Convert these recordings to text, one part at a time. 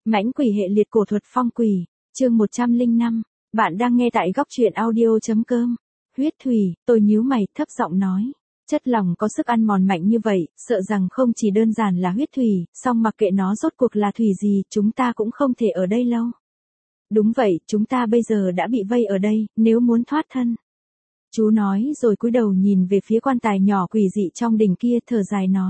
Mãnh quỷ hệ liệt cổ thuật phong quỷ, chương 105, bạn đang nghe tại góc truyện audio.com. Huyết thủy, tôi nhíu mày, thấp giọng nói. Chất lỏng có sức ăn mòn mạnh như vậy, sợ rằng không chỉ đơn giản là huyết thủy, song mặc kệ nó rốt cuộc là thủy gì, chúng ta cũng không thể ở đây lâu. Đúng vậy, chúng ta bây giờ đã bị vây ở đây, nếu muốn thoát thân. Chú nói rồi cúi đầu nhìn về phía quan tài nhỏ quỷ dị trong đỉnh kia, thở dài nói.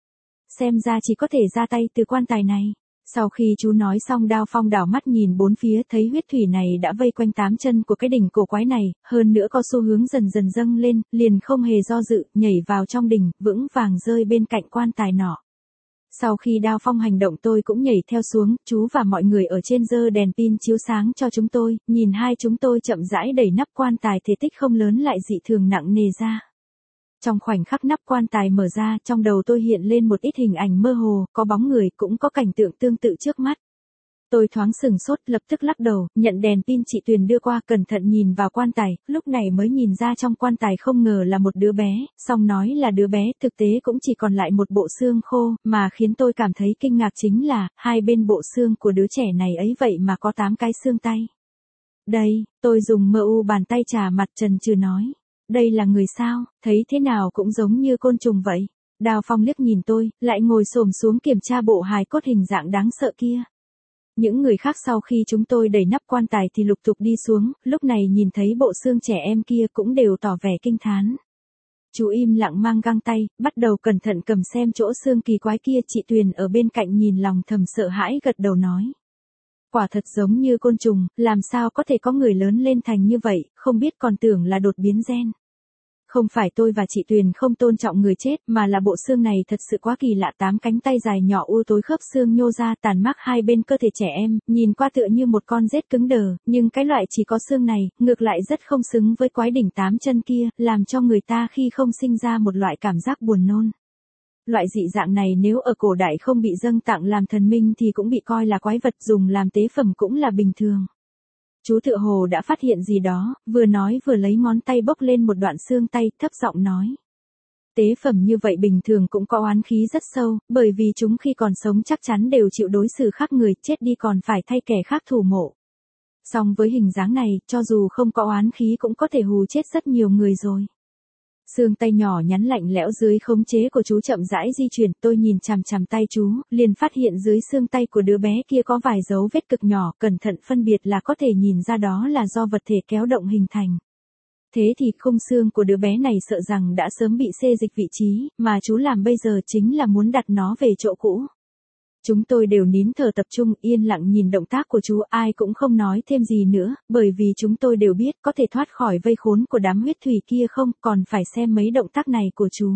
Xem ra chỉ có thể ra tay từ quan tài này. Sau khi chú nói xong, Đao Phong đảo mắt nhìn bốn phía, thấy huyết thủy này đã vây quanh 8 chân của cái đỉnh cổ quái này, hơn nữa có xu hướng dần dần dâng lên, liền không hề do dự, nhảy vào trong đỉnh, vững vàng rơi bên cạnh quan tài nọ. Sau khi Đao Phong hành động, tôi cũng nhảy theo xuống, chú và mọi người ở trên giơ đèn pin chiếu sáng cho chúng tôi, nhìn hai chúng tôi chậm rãi đẩy nắp quan tài thể tích không lớn lại dị thường nặng nề ra. Trong khoảnh khắc nắp quan tài mở ra, trong đầu tôi hiện lên một ít hình ảnh mơ hồ, có bóng người, cũng có cảnh tượng tương tự trước mắt. Tôi thoáng sửng sốt, lập tức lắc đầu, nhận đèn pin chị Tuyền đưa qua, cẩn thận nhìn vào quan tài, lúc này mới nhìn ra trong quan tài không ngờ là một đứa bé, song nói là đứa bé, thực tế cũng chỉ còn lại một bộ xương khô, mà khiến tôi cảm thấy kinh ngạc chính là, hai bên bộ xương của đứa trẻ này ấy vậy mà có 8 cái xương tay. Đây, tôi dùng bàn tay chà mặt trần trừ nói. Đây là người sao, thấy thế nào cũng giống như côn trùng vậy. Đao Phong liếc nhìn tôi, lại ngồi xổm xuống kiểm tra bộ hài cốt hình dạng đáng sợ kia. Những người khác sau khi chúng tôi đẩy nắp quan tài thì lục tục đi xuống, lúc này nhìn thấy bộ xương trẻ em kia cũng đều tỏ vẻ kinh thán. Chú im lặng mang găng tay, bắt đầu cẩn thận cầm xem chỗ xương kỳ quái kia. Chị Tuyền ở bên cạnh nhìn lòng thầm sợ hãi, gật đầu nói. Quả thật giống như côn trùng, làm sao có thể có người lớn lên thành như vậy, không biết còn tưởng là đột biến gen. Không phải tôi và chị Tuyền không tôn trọng người chết, mà là bộ xương này thật sự quá kỳ lạ, 8 cánh tay dài nhỏ u tối, khớp xương nhô ra tàn mác hai bên cơ thể trẻ em, nhìn qua tựa như một con rết cứng đờ, nhưng cái loại chỉ có xương này, ngược lại rất không xứng với quái đỉnh 8 chân kia, làm cho người ta khi không sinh ra một loại cảm giác buồn nôn. Loại dị dạng này nếu ở cổ đại không bị dâng tặng làm thần minh thì cũng bị coi là quái vật, dùng làm tế phẩm cũng là bình thường. Chú tựa hồ đã phát hiện gì đó, vừa nói vừa lấy ngón tay bốc lên một đoạn xương tay, thấp giọng nói. Tế phẩm như vậy bình thường cũng có oán khí rất sâu, bởi vì chúng khi còn sống chắc chắn đều chịu đối xử khác người, chết đi còn phải thay kẻ khác thủ mộ. Song với hình dáng này, cho dù không có oán khí cũng có thể hù chết rất nhiều người rồi. Xương tay nhỏ nhắn lạnh lẽo dưới khống chế của chú chậm rãi di chuyển, tôi nhìn chằm chằm tay chú, liền phát hiện dưới xương tay của đứa bé kia có vài dấu vết cực nhỏ, cẩn thận phân biệt là có thể nhìn ra đó là do vật thể kéo động hình thành. Thế thì khung xương của đứa bé này sợ rằng đã sớm bị xê dịch vị trí, mà chú làm bây giờ chính là muốn đặt nó về chỗ cũ. Chúng tôi đều nín thở tập trung, yên lặng nhìn động tác của chú, ai cũng không nói thêm gì nữa, bởi vì chúng tôi đều biết có thể thoát khỏi vây khốn của đám huyết thủy kia không, còn phải xem mấy động tác này của chú.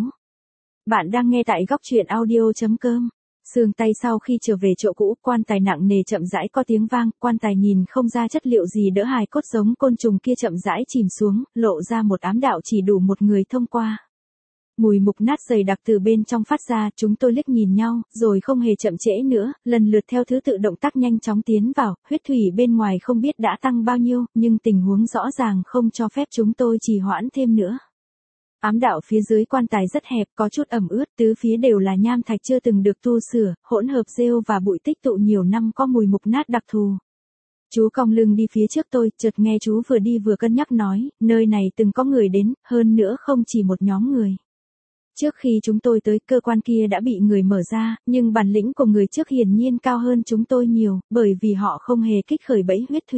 Bạn đang nghe tại góc truyện audio.com. Xương tay sau khi trở về chỗ cũ, quan tài nặng nề chậm rãi có tiếng vang, quan tài nhìn không ra chất liệu gì đỡ hài cốt giống côn trùng kia chậm rãi chìm xuống, lộ ra một ám đạo chỉ đủ một người thông qua. Mùi mục nát dày đặc từ bên trong phát ra, chúng tôi liếc nhìn nhau, rồi không hề chậm trễ nữa, lần lượt theo thứ tự động tác nhanh chóng tiến vào, huyết thủy bên ngoài không biết đã tăng bao nhiêu, nhưng tình huống rõ ràng không cho phép chúng tôi trì hoãn thêm nữa. Ám đạo phía dưới quan tài rất hẹp, có chút ẩm ướt, tứ phía đều là nham thạch chưa từng được tu sửa, hỗn hợp rêu và bụi tích tụ nhiều năm, có mùi mục nát đặc thù. Chú cong lưng đi phía trước tôi, chợt nghe chú vừa đi vừa cân nhắc nói, nơi này từng có người đến, hơn nữa không chỉ một nhóm người. Trước khi chúng tôi tới, cơ quan kia đã bị người mở ra, nhưng bản lĩnh của người trước hiển nhiên cao hơn chúng tôi nhiều, bởi vì họ không hề kích khởi bẫy huyết thủy.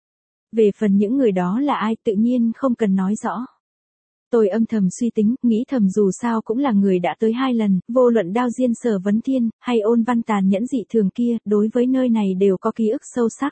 Về phần những người đó là ai, tự nhiên không cần nói rõ. Tôi âm thầm suy tính, nghĩ thầm dù sao cũng là người đã tới 2 lần, vô luận Đao Diên Sở Vấn Thiên, hay Ôn Văn tàn nhẫn dị thường kia, đối với nơi này đều có ký ức sâu sắc.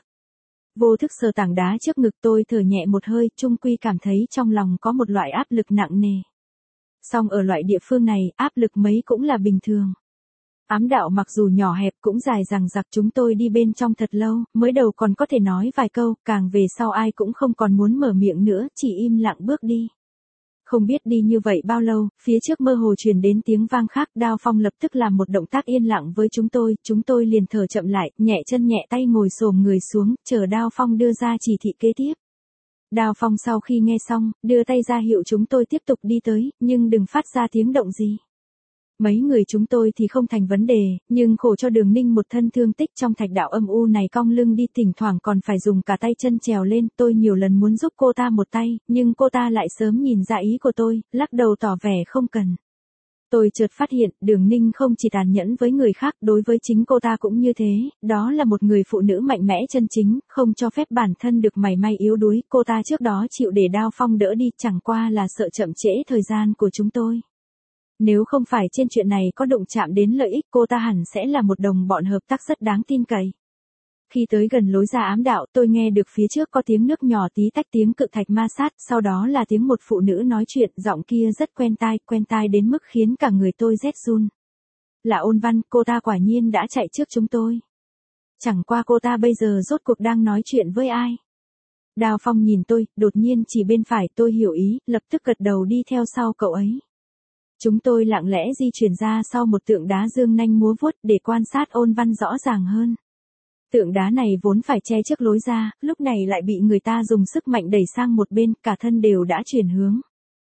Vô thức sờ tảng đá trước ngực, tôi thở nhẹ một hơi, chung quy cảm thấy trong lòng có một loại áp lực nặng nề. Song ở loại địa phương này, áp lực mấy cũng là bình thường. Ám đạo mặc dù nhỏ hẹp cũng dài dằng dặc, chúng tôi đi bên trong thật lâu, mới đầu còn có thể nói vài câu, càng về sau ai cũng không còn muốn mở miệng nữa, chỉ im lặng bước đi. Không biết đi như vậy bao lâu, phía trước mơ hồ truyền đến tiếng vang khác, Đao Phong lập tức làm một động tác yên lặng với chúng tôi liền thở chậm lại, nhẹ chân nhẹ tay ngồi xổm người xuống, chờ Đao Phong đưa ra chỉ thị kế tiếp. Đao Phong sau khi nghe xong, đưa tay ra hiệu chúng tôi tiếp tục đi tới, nhưng đừng phát ra tiếng động gì. Mấy người chúng tôi thì không thành vấn đề, nhưng khổ cho Đường Ninh một thân thương tích trong thạch đạo âm u này, cong lưng đi thỉnh thoảng còn phải dùng cả tay chân trèo lên. Tôi nhiều lần muốn giúp cô ta một tay, nhưng cô ta lại sớm nhìn ra ý của tôi, lắc đầu tỏ vẻ không cần. Tôi chợt phát hiện, Đường Ninh không chỉ tàn nhẫn với người khác, đối với chính cô ta cũng như thế, đó là một người phụ nữ mạnh mẽ chân chính, không cho phép bản thân được mảy may yếu đuối. Cô ta trước đó chịu để Đao Phong đỡ đi, chẳng qua là sợ chậm trễ thời gian của chúng tôi. Nếu không phải trên chuyện này có đụng chạm đến lợi ích, cô ta hẳn sẽ là một đồng bọn hợp tác rất đáng tin cậy. Khi tới gần lối ra ám đạo, tôi nghe được phía trước có tiếng nước nhỏ tí tách, tiếng cự thạch ma sát, sau đó là tiếng một phụ nữ nói chuyện, giọng kia rất quen tai đến mức khiến cả người tôi rét run. Là Ôn Văn, cô ta quả nhiên đã chạy trước chúng tôi. Chẳng qua cô ta bây giờ rốt cuộc đang nói chuyện với ai? Đao Phong nhìn tôi, đột nhiên chỉ bên phải. Tôi hiểu ý, lập tức gật đầu đi theo sau cậu ấy. Chúng tôi lặng lẽ di chuyển ra sau một tượng đá dương nanh múa vuốt để quan sát Ôn Văn rõ ràng hơn. Tượng đá này vốn phải che trước lối ra, lúc này lại bị người ta dùng sức mạnh đẩy sang một bên, cả thân đều đã chuyển hướng.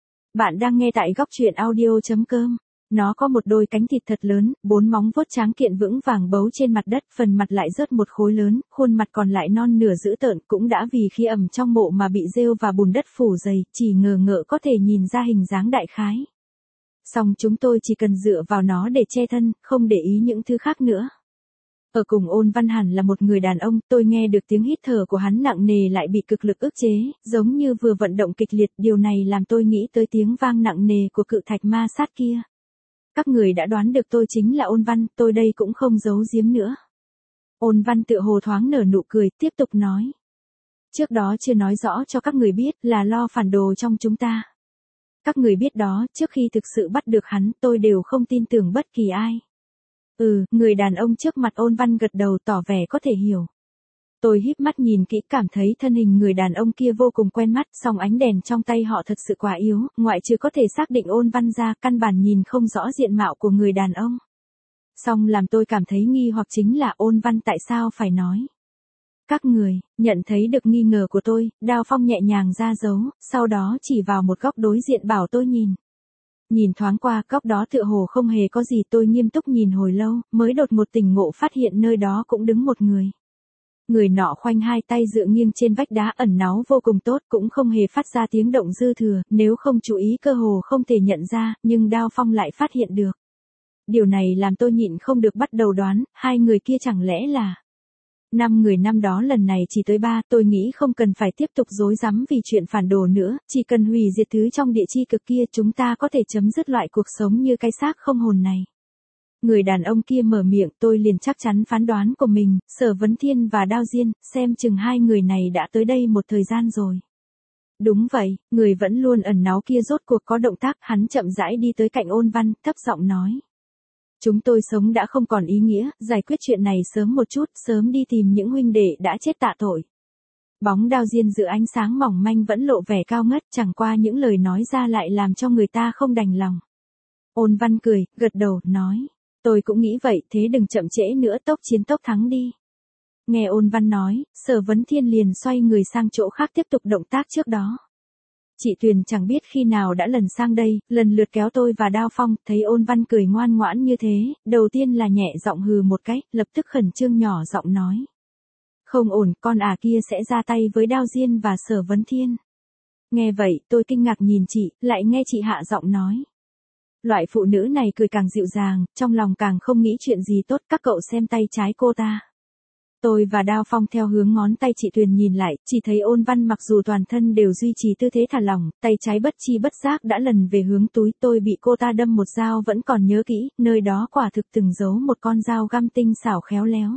Bạn đang nghe tại góc truyện audio.com. Nó có một đôi cánh thịt thật lớn, 4 móng vuốt tráng kiện vững vàng bấu trên mặt đất, phần mặt lại rớt một khối lớn, khuôn mặt còn lại non nửa dữ tợn, cũng đã vì khi ẩm trong mộ mà bị rêu và bùn đất phủ dày, chỉ ngờ ngợ có thể nhìn ra hình dáng đại khái. Song chúng tôi chỉ cần dựa vào nó để che thân, không để ý những thứ khác nữa. Ở cùng Ôn Văn hẳn là một người đàn ông, tôi nghe được tiếng hít thở của hắn nặng nề lại bị cực lực ức chế, giống như vừa vận động kịch liệt, điều này làm tôi nghĩ tới tiếng vang nặng nề của cự thạch ma sát kia. Các người đã đoán được tôi chính là Ôn Văn, tôi đây cũng không giấu giếm nữa. Ôn Văn tựa hồ thoáng nở nụ cười, tiếp tục nói. Trước đó chưa nói rõ cho các người biết, là lo phản đồ trong chúng ta. Các người biết đó, trước khi thực sự bắt được hắn, tôi đều không tin tưởng bất kỳ ai. Người đàn ông trước mặt Ôn Văn gật đầu tỏ vẻ có thể hiểu. Tôi híp mắt nhìn kỹ, cảm thấy thân hình người đàn ông kia vô cùng quen mắt, song ánh đèn trong tay họ thật sự quá yếu, ngoại trừ có thể xác định Ôn Văn ra, căn bản nhìn không rõ diện mạo của người đàn ông. Song làm tôi cảm thấy nghi hoặc chính là Ôn Văn tại sao phải nói. Các người, nhận thấy được nghi ngờ của tôi, Đao Phong nhẹ nhàng ra dấu, sau đó chỉ vào một góc đối diện bảo tôi nhìn. Nhìn thoáng qua, góc đó tựa hồ không hề có gì, tôi nghiêm túc nhìn hồi lâu, mới đột một tỉnh ngộ phát hiện nơi đó cũng đứng một người. Người nọ khoanh hai tay dựa nghiêng trên vách đá, ẩn náu vô cùng tốt, cũng không hề phát ra tiếng động dư thừa, nếu không chú ý cơ hồ không thể nhận ra, nhưng Đao Phong lại phát hiện được. Điều này làm tôi nhịn không được bắt đầu đoán, hai người kia chẳng lẽ là... 5 người năm đó lần này chỉ tới 3, tôi nghĩ không cần phải tiếp tục rối rắm vì chuyện phản đồ nữa, chỉ cần hủy diệt thứ trong địa chi cực kia, chúng ta có thể chấm dứt loại cuộc sống như cái xác không hồn này. Người đàn ông kia mở miệng, tôi liền chắc chắn phán đoán của mình, Sở Vấn Thiên và Đao Diên, xem chừng hai người này đã tới đây một thời gian rồi. Đúng vậy, người vẫn luôn ẩn náu kia rốt cuộc có động tác, hắn chậm rãi đi tới cạnh Ôn Văn, thấp giọng nói. Chúng tôi sống đã không còn ý nghĩa, giải quyết chuyện này sớm một chút, sớm đi tìm những huynh đệ đã chết tạ tội. Bóng Đao Diên giữa ánh sáng mỏng manh vẫn lộ vẻ cao ngất, chẳng qua những lời nói ra lại làm cho người ta không đành lòng. Ôn Văn cười, gật đầu, nói. Tôi cũng nghĩ vậy, thế đừng chậm trễ nữa, tốc chiến tốc thắng đi. Nghe Ôn Văn nói, Sở Vấn Thiên liền xoay người sang chỗ khác tiếp tục động tác trước đó. Chị Tuyền chẳng biết khi nào đã lần sang đây, lần lượt kéo tôi và Đao Phong, thấy Ôn Văn cười ngoan ngoãn như thế, đầu tiên là nhẹ giọng hừ một cái, lập tức khẩn trương nhỏ giọng nói. Không ổn, con kia sẽ ra tay với Đao Diên và Sở Vấn Thiên. Nghe vậy, tôi kinh ngạc nhìn chị, lại nghe chị hạ giọng nói. Loại phụ nữ này cười càng dịu dàng, trong lòng càng không nghĩ chuyện gì tốt, các cậu xem tay trái cô ta. Tôi và Đao Phong theo hướng ngón tay chị Tuyền nhìn lại, chỉ thấy Ôn Văn mặc dù toàn thân đều duy trì tư thế thả lỏng, tay trái bất chi bất giác đã lần về hướng túi, tôi bị cô ta đâm một dao vẫn còn nhớ kỹ, nơi đó quả thực từng giấu một con dao găm tinh xảo khéo léo.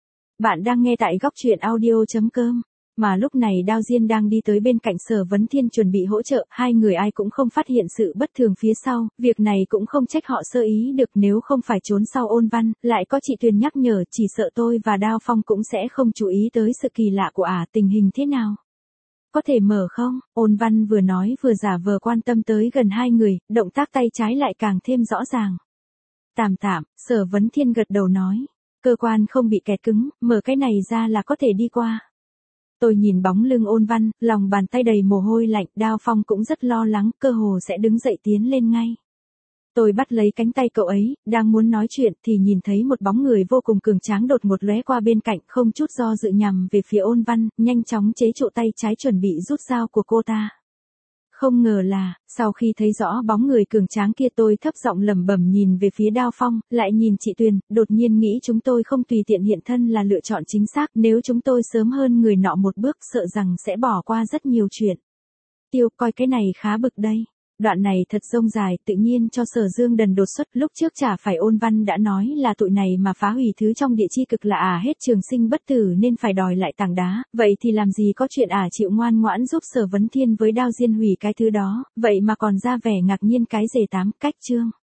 Bạn đang nghe tại góc truyện audio.com. Mà lúc này Đao Diên đang đi tới bên cạnh Sở Vấn Thiên chuẩn bị hỗ trợ, hai người ai cũng không phát hiện sự bất thường phía sau, việc này cũng không trách họ sơ ý được, nếu không phải trốn sau Ôn Văn, lại có chị Tuyền nhắc nhở, chỉ sợ tôi và Đao Phong cũng sẽ không chú ý tới sự kỳ lạ của tình hình thế nào. Có thể mở không? Ôn Văn vừa nói vừa giả vờ quan tâm tới gần hai người, động tác tay trái lại càng thêm rõ ràng. Tạm, Sở Vấn Thiên gật đầu nói, cơ quan không bị kẹt cứng, mở cái này ra là có thể đi qua. Tôi nhìn bóng lưng Ôn Văn, lòng bàn tay đầy mồ hôi lạnh, Đao Phong cũng rất lo lắng, cơ hồ sẽ đứng dậy tiến lên ngay. Tôi bắt lấy cánh tay cậu ấy, đang muốn nói chuyện thì nhìn thấy một bóng người vô cùng cường tráng đột ngột lóe qua bên cạnh, không chút do dự nhằm về phía Ôn Văn, nhanh chóng chế trụ tay trái chuẩn bị rút dao của cô ta. Không ngờ là, sau khi thấy rõ bóng người cường tráng kia tôi thấp giọng lẩm bẩm nhìn về phía Đao Phong, lại nhìn chị Tuyền, đột nhiên nghĩ chúng tôi không tùy tiện hiện thân là lựa chọn chính xác, nếu chúng tôi sớm hơn người nọ một bước sợ rằng sẽ bỏ qua rất nhiều chuyện. Tiêu coi cái này khá bực đây. Đoạn này thật rông dài, tự nhiên cho Sở Dương đần đột xuất, lúc trước chả phải Ôn Văn đã nói là tụi này mà phá hủy thứ trong địa chi cực là hết trường sinh bất tử nên phải đòi lại tảng đá, vậy thì làm gì có chuyện chịu ngoan ngoãn giúp Sở Vấn Thiên với Đao Diên hủy cái thứ đó, vậy mà còn ra vẻ ngạc nhiên cái rể tám cách chương.